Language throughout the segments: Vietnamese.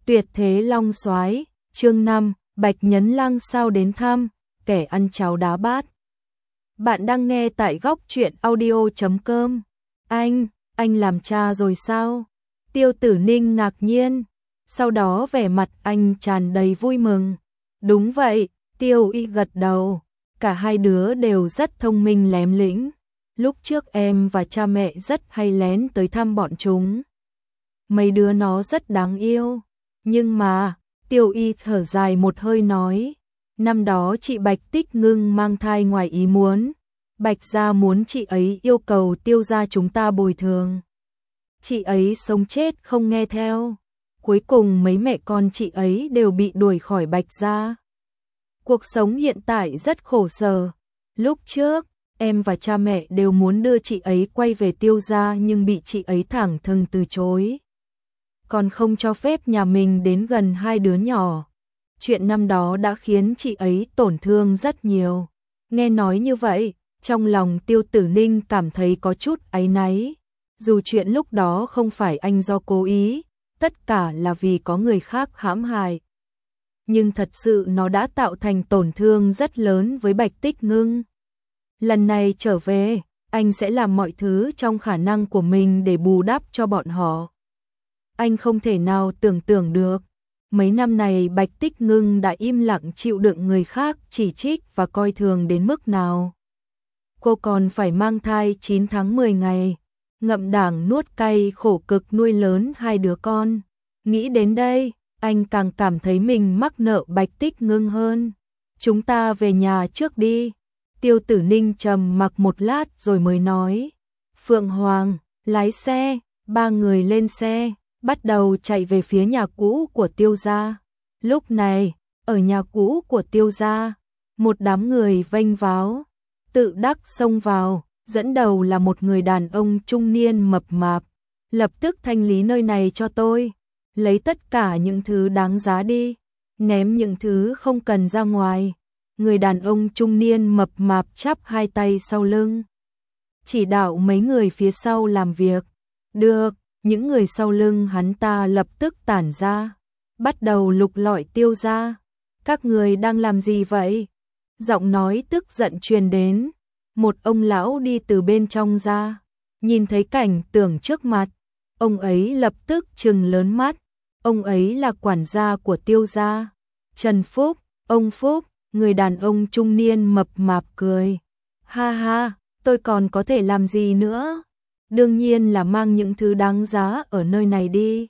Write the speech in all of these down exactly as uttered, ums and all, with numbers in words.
Tuyệt thế long soái, chương năm, Bạch Nhấn Lăng sao đến thăm, kẻ ăn cháo đá bát. Bạn đang nghe tại góc truyện audio chấm com. Anh, anh làm cha rồi sao? Tiêu Tử Ninh ngạc nhiên, sau đó vẻ mặt anh tràn đầy vui mừng. Đúng vậy, Tiêu Y gật đầu, cả hai đứa đều rất thông minh lém lĩnh. Lúc trước em và cha mẹ rất hay lén tới thăm bọn chúng. Mấy đứa nó rất đáng yêu. Nhưng mà, Tiêu Y thở dài một hơi nói, năm đó chị Bạch Tích Ngưng mang thai ngoài ý muốn. Bạch gia muốn chị ấy yêu cầu Tiêu gia chúng ta bồi thường. Chị ấy sống chết không nghe theo. Cuối cùng mấy mẹ con chị ấy đều bị đuổi khỏi Bạch gia. Cuộc sống hiện tại rất khổ sở. Lúc trước, em và cha mẹ đều muốn đưa chị ấy quay về Tiêu gia nhưng bị chị ấy thẳng thừng từ chối. Còn không cho phép nhà mình đến gần hai đứa nhỏ. Chuyện năm đó đã khiến chị ấy tổn thương rất nhiều. Nghe nói như vậy, trong lòng Tiêu Tử Ninh cảm thấy có chút áy náy. Dù chuyện lúc đó không phải anh do cố ý, tất cả là vì có người khác hãm hại. Nhưng thật sự nó đã tạo thành tổn thương rất lớn với Bạch Tích Ngưng. Lần này trở về, anh sẽ làm mọi thứ trong khả năng của mình để bù đắp cho bọn họ. Anh không thể nào tưởng tượng được, mấy năm này Bạch Tích Ngưng đã im lặng chịu đựng người khác chỉ trích và coi thường đến mức nào. Cô còn phải mang thai chín tháng mười ngày, ngậm đắng nuốt cay khổ cực nuôi lớn hai đứa con. Nghĩ đến đây, anh càng cảm thấy mình mắc nợ Bạch Tích Ngưng hơn. Chúng ta về nhà trước đi. Tiêu Tử Ninh trầm mặc một lát rồi mới nói. Phượng Hoàng, lái xe, ba người lên xe, bắt đầu chạy về phía nhà cũ của Tiêu gia. Lúc này, ở nhà cũ của Tiêu gia, một đám người vênh váo, tự đắc xông vào, dẫn đầu là một người đàn ông trung niên mập mạp. Lập tức thanh lý nơi này cho tôi, lấy tất cả những thứ đáng giá đi, ném những thứ không cần ra ngoài. Người đàn ông trung niên mập mạp chắp hai tay sau lưng, chỉ đạo mấy người phía sau làm việc. Được, những người sau lưng hắn ta lập tức tản ra, bắt đầu lục lọi Tiêu gia. Các người đang làm gì vậy? Giọng nói tức giận truyền đến. Một ông lão đi từ bên trong ra, nhìn thấy cảnh tượng trước mặt, ông ấy lập tức trừng lớn mắt. Ông ấy là quản gia của Tiêu gia, Trần Phúc. Ông Phúc, người đàn ông trung niên mập mạp cười. Ha ha, tôi còn có thể làm gì nữa? Đương nhiên là mang những thứ đáng giá ở nơi này đi.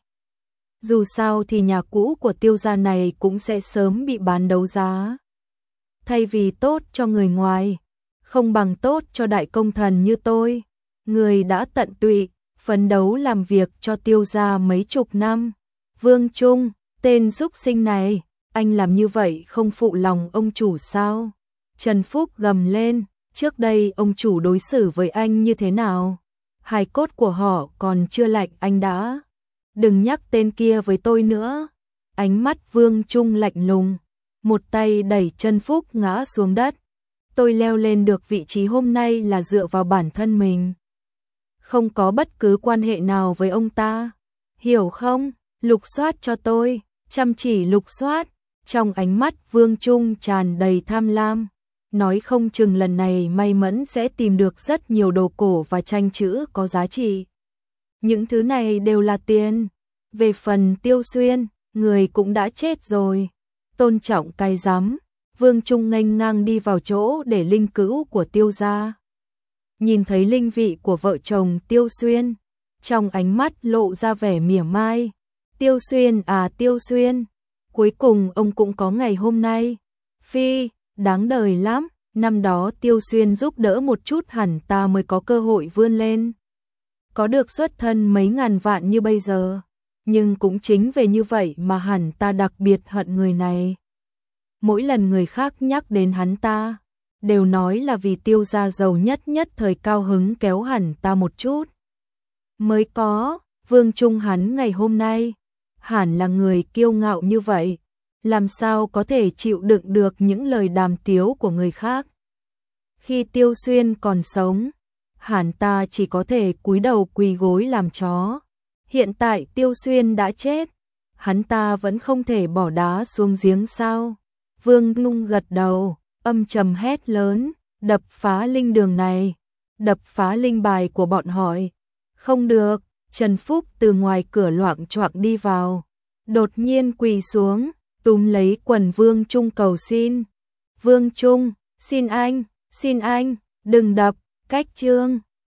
Dù sao thì nhà cũ của Tiêu gia này cũng sẽ sớm bị bán đấu giá. Thay vì tốt cho người ngoài, không bằng tốt cho đại công thần như tôi, người đã tận tụy, phấn đấu làm việc cho Tiêu gia mấy chục năm. Vương Trung, tên súc sinh này, anh làm như vậy không phụ lòng ông chủ sao? Trần Phúc gầm lên, trước đây ông chủ đối xử với anh như thế nào? Hài cốt của họ còn chưa lạnh anh đã. Đừng nhắc tên kia với tôi nữa. Ánh mắt Vương Trung lạnh lùng, một tay đẩy Trần Phúc ngã xuống đất. Tôi leo lên được vị trí hôm nay là dựa vào bản thân mình. Không có bất cứ quan hệ nào với ông ta. Hiểu không? Lục soát cho tôi, chăm chỉ lục soát. Trong ánh mắt Vương Trung tràn đầy tham lam. Nói không chừng lần này may mắn sẽ tìm được rất nhiều đồ cổ và tranh chữ có giá trị. Những thứ này đều là tiền. Về phần Tiêu Xuyên, người cũng đã chết rồi. Tôn trọng cái rắm. Vương Trung nghênh ngang đi vào chỗ để linh cữu của Tiêu gia. Nhìn thấy linh vị của vợ chồng Tiêu Xuyên, trong ánh mắt lộ ra vẻ mỉa mai. Tiêu Xuyên à Tiêu Xuyên, cuối cùng ông cũng có ngày hôm nay. Phi, đáng đời lắm, năm đó Tiêu Xuyên giúp đỡ một chút hẳn ta mới có cơ hội vươn lên. Có được xuất thân mấy ngàn vạn như bây giờ, nhưng cũng chính về như vậy mà hẳn ta đặc biệt hận người này. Mỗi lần người khác nhắc đến hắn ta, đều nói là vì Tiêu gia giàu nhất nhất thời cao hứng kéo hẳn ta một chút. Mới có, Vương Trung hắn ngày hôm nay, hẳn là người kiêu ngạo như vậy, làm sao có thể chịu đựng được những lời đàm tiếu của người khác. Khi Tiêu Xuyên còn sống, hẳn ta chỉ có thể cúi đầu quỳ gối làm chó. Hiện tại Tiêu Xuyên đã chết, hắn ta vẫn không thể bỏ đá xuống giếng sao? Vương Ngung gật đầu, âm trầm hét lớn, đập phá linh đường này, đập phá linh bài của bọn họ. Không được, Trần Phúc từ ngoài cửa loạng choạng đi vào, đột nhiên quỳ xuống, túm lấy quần Vương Trung cầu xin. Vương Trung, xin anh, xin anh, đừng đập, cách trương.